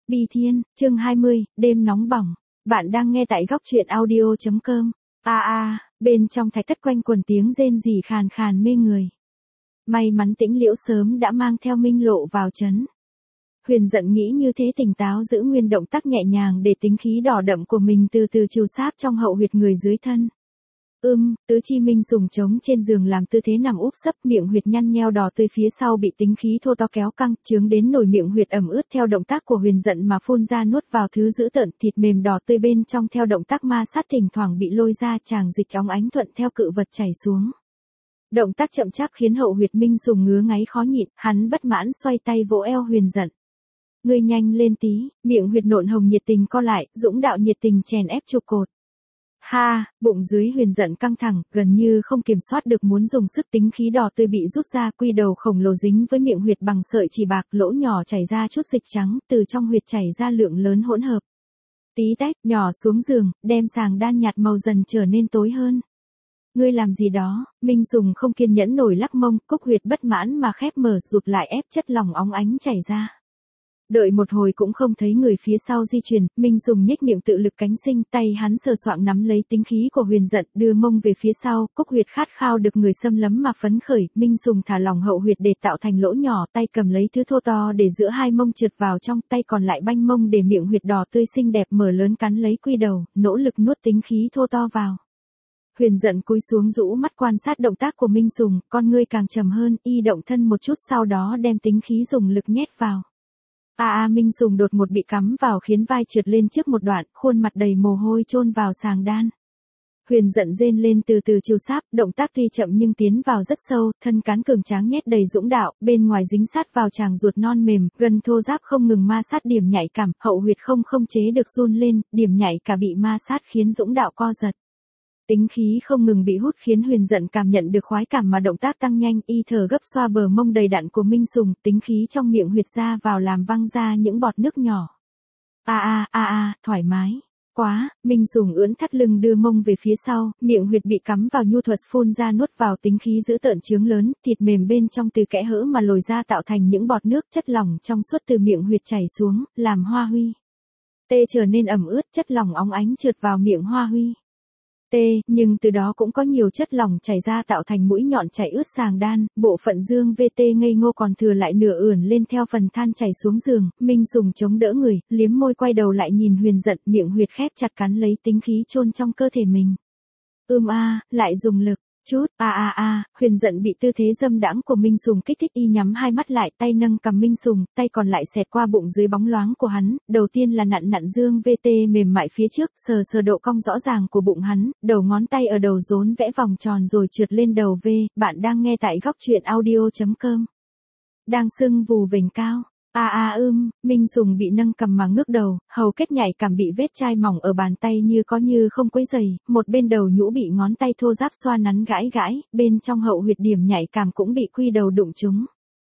Bi Thiên, chương 20, đêm nóng bỏng. Bạn đang nghe tại góc truyện audio.com. Bên trong thạch thất quanh quần tiếng rên rỉ khàn khàn mê người. May mắn Tĩnh Liễu sớm đã mang theo Minh Lộ vào trấn. Huyền giận nghĩ như thế tỉnh táo giữ nguyên động tác nhẹ nhàng để tính khí đỏ đậm của mình từ từ trừ sáp trong hậu huyệt người dưới thân. Tứ chi Minh dùng trống trên giường làm tư thế nằm úp sấp, miệng huyệt nhăn nheo đỏ tươi phía sau bị tính khí thô to kéo căng, chướng đến nổi miệng huyệt ẩm ướt theo động tác của Huyền giận mà phun ra nuốt vào thứ dữ tợn, thịt mềm đỏ tươi bên trong theo động tác ma sát thỉnh thoảng bị lôi ra, tràng dịch óng ánh thuận theo cự vật chảy xuống. Động tác chậm chạp khiến hậu huyệt Minh dùng ngứa ngáy khó nhịn, hắn bất mãn xoay tay vỗ eo Huyền giận. Ngươi nhanh lên tí, miệng huyệt nộn hồng nhiệt tình co lại, dũng đạo nhiệt tình chèn ép trụ cột. Bụng dưới Huyền giận căng thẳng, gần như không kiểm soát được muốn dùng sức, tính khí đỏ tươi bị rút ra, quy đầu khổng lồ dính với miệng huyệt bằng sợi chỉ bạc, lỗ nhỏ chảy ra chút dịch trắng, từ trong huyệt chảy ra lượng lớn hỗn hợp. Tí tách, nhỏ xuống giường, đem sàng đan nhạt màu dần trở nên tối hơn. Ngươi làm gì đó? Minh dùng không kiên nhẫn nổi lắc mông, cúc huyệt bất mãn mà khép mở, rụt lại ép chất lỏng óng ánh chảy ra. Đợi một hồi cũng không thấy người phía sau di chuyển, Minh dùng nhếch miệng tự lực cánh sinh, tay hắn sờ soạng nắm lấy tính khí của Huyền giận, đưa mông về phía sau, cúc huyệt khát khao được người xâm lấn mà phấn khởi, Minh dùng thả lỏng hậu huyệt để tạo thành lỗ nhỏ, tay cầm lấy thứ thô to để giữa hai mông trượt vào trong, tay còn lại banh mông để miệng huyệt đỏ tươi xinh đẹp mở lớn cắn lấy quy đầu, nỗ lực nuốt tính khí thô to vào. Huyền giận cúi xuống rũ mắt quan sát động tác của Minh dùng, con ngươi càng trầm hơn, y động thân một chút sau đó đem tính khí dùng lực nhét vào. Minh dùng đột một bị cắm vào khiến vai trượt lên trước một đoạn, khuôn mặt đầy mồ hôi chôn vào sàng đan. Huyền giận rên lên từ từ chiều sáp, động tác tuy chậm nhưng tiến vào rất sâu, thân cán cường tráng nhét đầy dũng đạo, bên ngoài dính sát vào tràng ruột non mềm, gần thô ráp không ngừng ma sát điểm nhạy cảm, hậu huyệt không chế được run lên, điểm nhạy cả bị ma sát khiến dũng đạo co giật. Tính khí không ngừng bị hút khiến Huyền giận cảm nhận được khoái cảm mà động tác tăng nhanh, y thở gấp xoa bờ mông đầy đặn của Minh Sùng, tính khí trong miệng huyệt ra vào làm văng ra những bọt nước nhỏ. Thoải mái. Quá, Minh Sùng ưỡn thắt lưng đưa mông về phía sau, miệng huyệt bị cắm vào nhu thuật phun ra nuốt vào, tính khí dữ tợn trướng lớn, thịt mềm bên trong từ kẽ hở mà lồi ra tạo thành những bọt nước, chất lỏng trong suốt từ miệng huyệt chảy xuống, làm Hoa Huy. Tê trở nên ẩm ướt, chất lỏng óng ánh trượt vào miệng Hoa Huy. Nhưng từ đó cũng có nhiều chất lỏng chảy ra tạo thành mũi nhọn chảy ướt sàng đan, bộ phận dương VT ngây ngô còn thừa lại nửa ưỡn lên theo phần than chảy xuống giường, Minh dùng chống đỡ người, liếm môi quay đầu lại nhìn Huyền giận, miệng huyệt khép chặt cắn lấy tính khí chôn trong cơ thể mình. Lại dùng lực, chút, Huyền giận bị tư thế dâm đãng của Minh Sùng kích thích, y nhắm hai mắt lại, tay nâng cầm Minh Sùng, tay còn lại xẹt qua bụng dưới bóng loáng của hắn, đầu tiên là nặn dương VT mềm mại phía trước, sờ độ cong rõ ràng của bụng hắn, đầu ngón tay ở đầu rốn vẽ vòng tròn rồi trượt lên đầu V, bạn đang nghe tại góc truyện audio.com. Đang sưng vù vểnh cao. Minh Sùng bị nâng cầm mà ngước đầu, hầu kết nhạy cảm bị vết chai mỏng ở bàn tay như có như không quấy dày, một bên đầu nhũ bị ngón tay thô ráp xoa nắn gãi, bên trong hậu huyệt điểm nhạy cảm cũng bị quy đầu đụng trúng.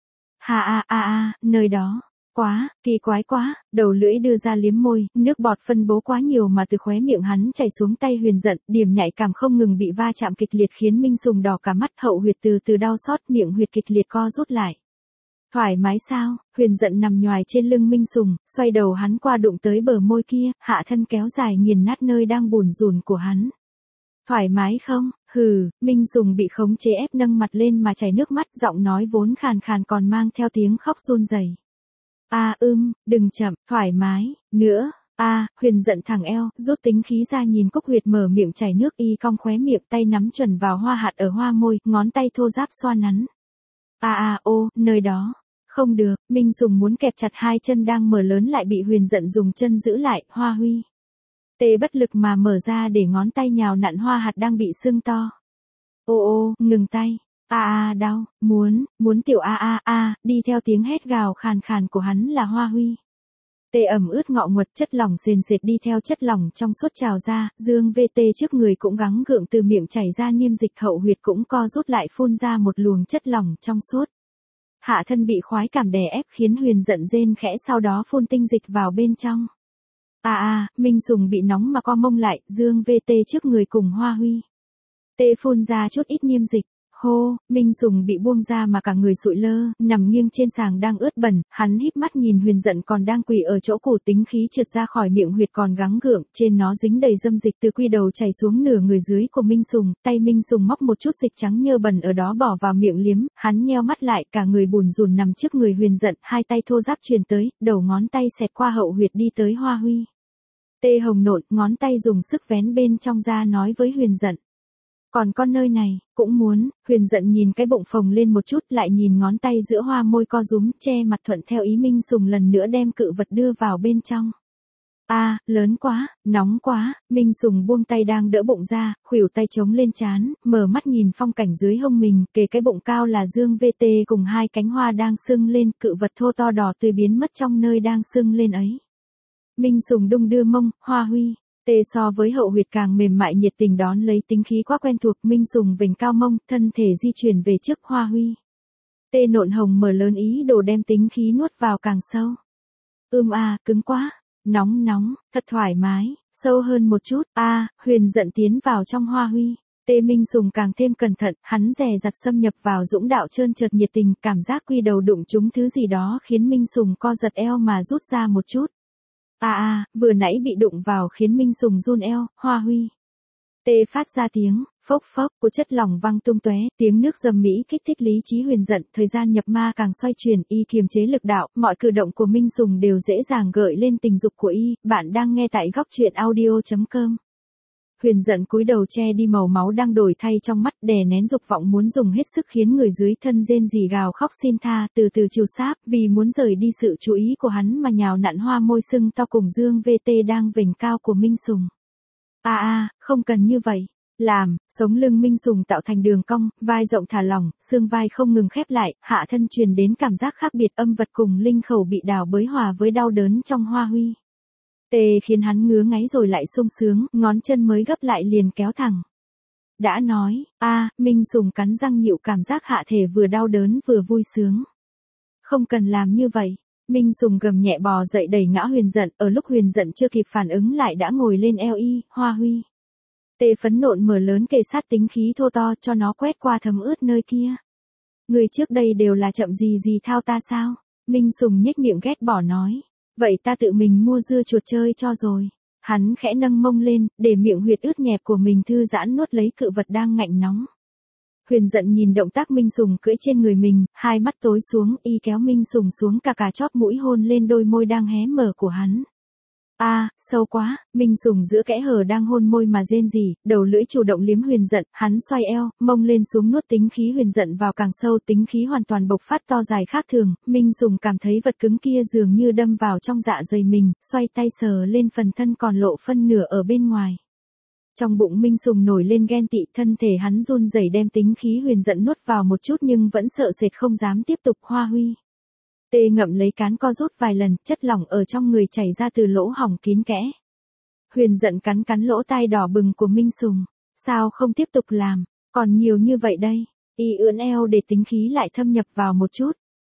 Nơi đó, quá, kỳ quái quá, đầu lưỡi đưa ra liếm môi, nước bọt phân bố quá nhiều mà từ khóe miệng hắn chảy xuống tay Huyền giận, điểm nhạy cảm không ngừng bị va chạm kịch liệt khiến Minh Sùng đỏ cả mắt, hậu huyệt từ từ đau xót, miệng huyệt kịch liệt co rút lại. Thoải mái sao? Huyền giận nằm nhoài trên lưng Minh Sùng, xoay đầu hắn qua đụng tới bờ môi kia, hạ thân kéo dài nghiền nát nơi đang bùn rùn của hắn. Thoải mái không? Minh Sùng bị khống chế ép nâng mặt lên mà chảy nước mắt, giọng nói vốn khàn khàn còn mang theo tiếng khóc run rẩy. Đừng chậm, thoải mái, nữa. Huyền giận thẳng eo, rút tính khí ra nhìn cúc huyệt mở miệng chảy nước, y cong khóe miệng, tay nắm chuẩn vào hoa hạt ở hoa môi, ngón tay thô ráp xoa nắn. Nơi đó. Không được, Minh dùng muốn kẹp chặt hai chân đang mở lớn lại bị Huyền giận dùng chân giữ lại, Hoa Huy. Tê bất lực mà mở ra để ngón tay nhào nặn hoa hạt đang bị sưng to. Ngừng tay. Đau, muốn tiểu đi theo tiếng hét gào khàn khàn của hắn là Hoa Huy. Tê ẩm ướt ngọ nguật, chất lỏng sền sệt đi theo chất lỏng trong suốt trào ra, dương VT trước người cũng gắng gượng từ miệng chảy ra niêm dịch, hậu huyệt cũng co rút lại phun ra một luồng chất lỏng trong suốt. Hạ thân bị khoái cảm đè ép khiến Huyền giận rên khẽ sau đó phun tinh dịch vào bên trong. Minh Sùng bị nóng mà co mông lại, dương VT trước người cùng Hoa Huy. Tê phun ra chút ít niêm dịch. Hô, Minh Sùng bị buông ra mà cả người sụi lơ, nằm nghiêng trên sàng đang ướt bẩn, hắn híp mắt nhìn Huyền Dận còn đang quỳ ở chỗ củ tính khí trượt ra khỏi miệng huyệt còn gắng gượng, trên nó dính đầy dâm dịch từ quy đầu chảy xuống nửa người dưới của Minh Sùng, tay Minh Sùng móc một chút dịch trắng nhơ bẩn ở đó bỏ vào miệng liếm, hắn nheo mắt lại, cả người bùn rùn nằm trước người Huyền Dận, hai tay thô ráp truyền tới, đầu ngón tay xẹt qua hậu huyệt đi tới Hoa Huy. Tê hồng nộn, ngón tay dùng sức vén bên trong ra nói với Huyền Dận. Còn con nơi này, cũng muốn, Huyền Dận nhìn cái bụng phồng lên một chút lại nhìn ngón tay giữa hoa môi co rúm che mặt thuận theo ý Minh Sùng lần nữa đem cự vật đưa vào bên trong. Lớn quá, nóng quá, Minh Sùng buông tay đang đỡ bụng ra, khuỷu tay chống lên trán, mở mắt nhìn phong cảnh dưới hông mình, kề cái bụng cao là dương VT cùng hai cánh hoa đang sưng lên, cự vật thô to đỏ tươi biến mất trong nơi đang sưng lên ấy. Minh Sùng đung đưa mông, Hoa Huy. Tê so với hậu huyệt càng mềm mại nhiệt tình đón lấy tính khí quá quen thuộc, Minh Sùng vểnh cao mông, thân thể di chuyển về trước Hoa Huy. Tê nộn hồng mở lớn ý đồ đem tính khí nuốt vào càng sâu. Cứng quá, nóng, thật thoải mái, sâu hơn một chút, Huyền Dận tiến vào trong Hoa Huy. Tê Minh Sùng càng thêm cẩn thận, hắn dè dặt xâm nhập vào dũng đạo trơn trượt nhiệt tình, cảm giác quy đầu đụng trúng thứ gì đó khiến Minh Sùng co giật eo mà rút ra một chút. Vừa nãy bị đụng vào khiến Minh Sùng run eo, Hoa Huy. Tê phát ra tiếng, phốc phốc của chất lỏng văng tung tóe, tiếng nước dầm mỹ kích thích lý trí Huyền Dận, thời gian nhập ma càng xoay chuyển, y kiềm chế lực đạo, mọi cử động của Minh Sùng đều dễ dàng gợi lên tình dục của y, bạn đang nghe tại góc truyện audio.com. Huyền Dận cúi đầu che đi màu máu đang đổi thay trong mắt, đè nén dục vọng muốn dùng hết sức khiến người dưới thân rên rỉ gào khóc xin tha, từ từ chiều sáp, vì muốn rời đi sự chú ý của hắn mà nhào nặn hoa môi sưng to cùng dương VT đang vểnh cao của Minh Sùng. Không cần như vậy. Sống lưng Minh Sùng tạo thành đường cong, vai rộng thả lỏng, xương vai không ngừng khép lại, hạ thân truyền đến cảm giác khác biệt, âm vật cùng linh khẩu bị đào bới hòa với đau đớn trong Hoa Huy. Tê khiến hắn ngứa ngáy rồi lại sung sướng, ngón chân mới gấp lại liền kéo thẳng. Đã nói, Minh Sùng cắn răng nhịu cảm giác hạ thể vừa đau đớn vừa vui sướng. Không cần làm như vậy. Minh Sùng gầm nhẹ bò dậy đẩy ngã Huyền Dận, ở lúc Huyền Dận chưa kịp phản ứng lại đã ngồi lên eo y, Hoa Huy. Tê phấn nộn mở lớn kề sát tính khí thô to cho nó quét qua thấm ướt nơi kia. Người trước đây đều là chậm gì thao ta sao? Minh Sùng nhếch miệng ghét bỏ nói. Vậy ta tự mình mua dưa chuột chơi cho rồi. Hắn khẽ nâng mông lên, để miệng huyệt ướt nhẹp của mình thư giãn nuốt lấy cự vật đang ngạnh nóng. Huyền Dận nhìn động tác Minh Sùng cưỡi trên người mình, hai mắt tối xuống, y kéo Minh Sùng xuống cả chóp mũi hôn lên đôi môi đang hé mở của hắn. Sâu quá, Minh Sùng giữa kẽ hở đang hôn môi mà rên rỉ, đầu lưỡi chủ động liếm Huyền Dận, hắn xoay eo, mông lên xuống nuốt tính khí Huyền Dận vào càng sâu, tính khí hoàn toàn bộc phát to dài khác thường, Minh Sùng cảm thấy vật cứng kia dường như đâm vào trong dạ dày mình, xoay tay sờ lên phần thân còn lộ phân nửa ở bên ngoài. Trong bụng Minh Sùng nổi lên ghen tị, thân thể hắn run rẩy đem tính khí Huyền Dận nuốt vào một chút nhưng vẫn sợ sệt không dám tiếp tục. Hoa Huy. Tê ngậm lấy cán co rút vài lần, chất lỏng ở trong người chảy ra từ lỗ hổng kín kẽ. Huyền Dận cắn lỗ tai đỏ bừng của Minh Sùng. Sao không tiếp tục làm, còn nhiều như vậy đây. Y ưỡn eo để tính khí lại thâm nhập vào một chút.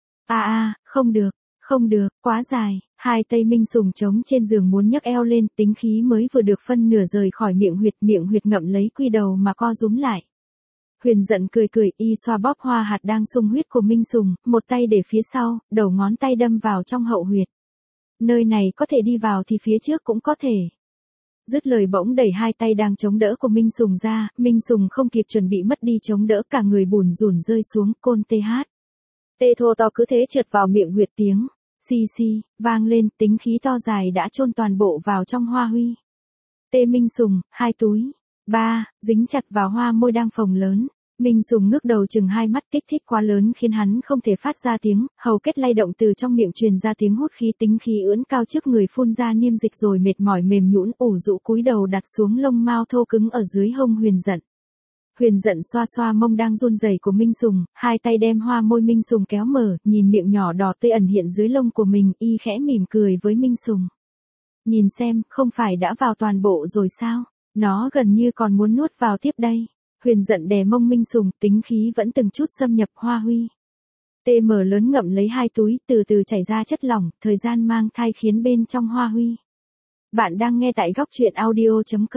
Không được, quá dài. Hai tay Minh Sùng trống trên giường muốn nhấc eo lên, tính khí mới vừa được phân nửa rời khỏi miệng huyệt ngậm lấy quy đầu mà co rúm lại. Huyền Dận cười, y xoa bóp hoa hạt đang sung huyết của Minh Sùng, một tay để phía sau, đầu ngón tay đâm vào trong hậu huyệt. Nơi này có thể đi vào thì phía trước cũng có thể. Dứt lời bỗng đẩy hai tay đang chống đỡ của Minh Sùng ra, Minh Sùng không kịp chuẩn bị mất đi chống đỡ, cả người bùn rùn rơi xuống, côn tê thô to cứ thế trượt vào miệng huyệt, tiếng xì vang lên, tính khí to dài đã chôn toàn bộ vào trong Hoa Huy. Tê Minh Sùng, 2 túi. 3, dính chặt vào hoa môi đang phồng lớn. Minh Sùng ngước đầu chừng hai mắt, kích thích quá lớn khiến hắn không thể phát ra tiếng, hầu kết lay động từ trong miệng truyền ra tiếng hút khí, tính khí ưỡn cao trước người phun ra niêm dịch rồi mệt mỏi mềm nhũn ủ rũ cúi đầu đặt xuống lông mao thô cứng ở dưới hông Huyền Dận. Huyền Dận xoa mông đang run rẩy của Minh Sùng, hai tay đem hoa môi Minh Sùng kéo mở, nhìn miệng nhỏ đỏ tươi ẩn hiện dưới lông của mình, y khẽ mỉm cười với Minh Sùng. Nhìn xem, không phải đã vào toàn bộ rồi sao? Nó gần như còn muốn nuốt vào tiếp đây. Huyền Dận đè mông Minh Sùng, tính khí vẫn từng chút xâm nhập Hoa Huy. Tê mở lớn ngậm lấy 2 túi, từ từ chảy ra chất lỏng, thời gian mang thai khiến bên trong Hoa Huy. Bạn đang nghe tại góc truyện audio.com.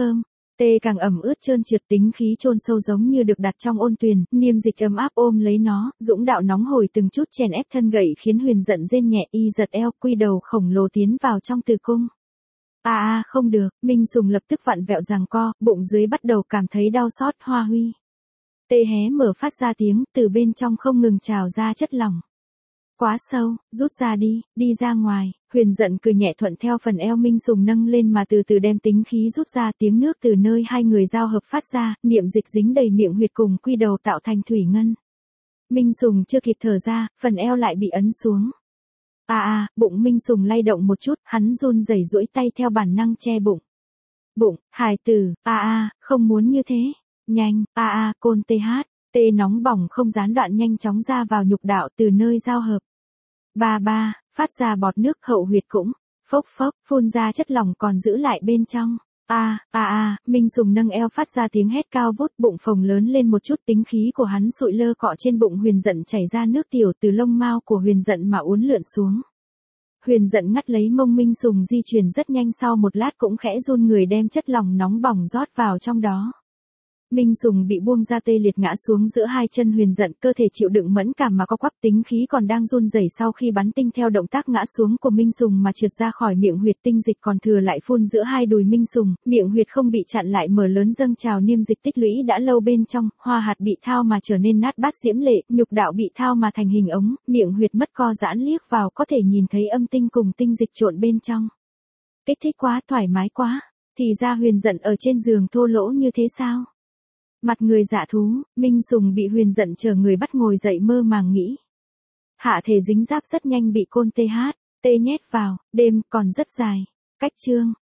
Tê càng ẩm ướt trơn trượt, tính khí chôn sâu giống như được đặt trong ôn tuyền, niêm dịch ấm áp ôm lấy nó, dũng đạo nóng hổi từng chút chèn ép thân gậy khiến Huyền giận rên nhẹ, y giật eo, quy đầu khổng lồ tiến vào trong tử cung. Không được, Minh Sùng lập tức vặn vẹo giằng co, bụng dưới bắt đầu cảm thấy đau xót. Hoa Huy. Tê hé mở phát ra tiếng, từ bên trong không ngừng trào ra chất lỏng. Quá sâu, rút ra đi ra ngoài. Huyền giận cười nhẹ thuận theo phần eo Minh Sùng nâng lên mà từ từ đem tính khí rút ra, tiếng nước từ nơi hai người giao hợp phát ra, niệm dịch dính đầy miệng huyệt cùng quy đầu tạo thành thủy ngân. Minh Sùng chưa kịp thở ra, phần eo lại bị ấn xuống. Bụng Minh Sùng lay động một chút, hắn run rẩy duỗi tay theo bản năng che bụng. Bụng, hài tử, không muốn như thế. Nhanh, côn tê nóng bỏng không gián đoạn nhanh chóng ra vào nhục đạo từ nơi giao hợp. Ba, phát ra bọt nước, hậu huyệt cũng, phốc, phun ra chất lỏng còn giữ lại bên trong. Minh Sùng nâng eo phát ra tiếng hét cao vút, bụng phồng lớn lên một chút, tính khí của hắn sụi lơ cọ trên bụng Huyền giận, chảy ra nước tiểu từ lông mao của Huyền giận mà uốn lượn xuống. Huyền giận ngắt lấy mông Minh Sùng di chuyển rất nhanh, sau một lát cũng khẽ run người đem chất lỏng nóng bỏng rót vào trong đó. Minh Sùng bị buông ra tê liệt ngã xuống giữa hai chân Huyền giận, cơ thể chịu đựng mẫn cảm mà co quắp, tính khí còn đang run rẩy sau khi bắn tinh theo động tác ngã xuống của Minh Sùng mà trượt ra khỏi miệng huyệt, tinh dịch còn thừa lại phun giữa hai đùi Minh Sùng, miệng huyệt không bị chặn lại mở lớn dâng trào, niêm dịch tích lũy đã lâu bên trong, hoa hạt bị thao mà trở nên nát bát diễm lệ, nhục đạo bị thao mà thành hình ống, miệng huyệt mất co giãn, liếc vào có thể nhìn thấy âm tinh cùng tinh dịch trộn bên trong. Kích thích quá, thoải mái quá, thì ra Huyền giận ở trên giường thô lỗ như thế sao? Mặt người dạ thú, Minh Sùng bị Huyền giận chờ người bắt ngồi dậy mơ màng nghĩ. Hạ thể dính giáp rất nhanh bị côn tê nhét vào, đêm còn rất dài. Cách chương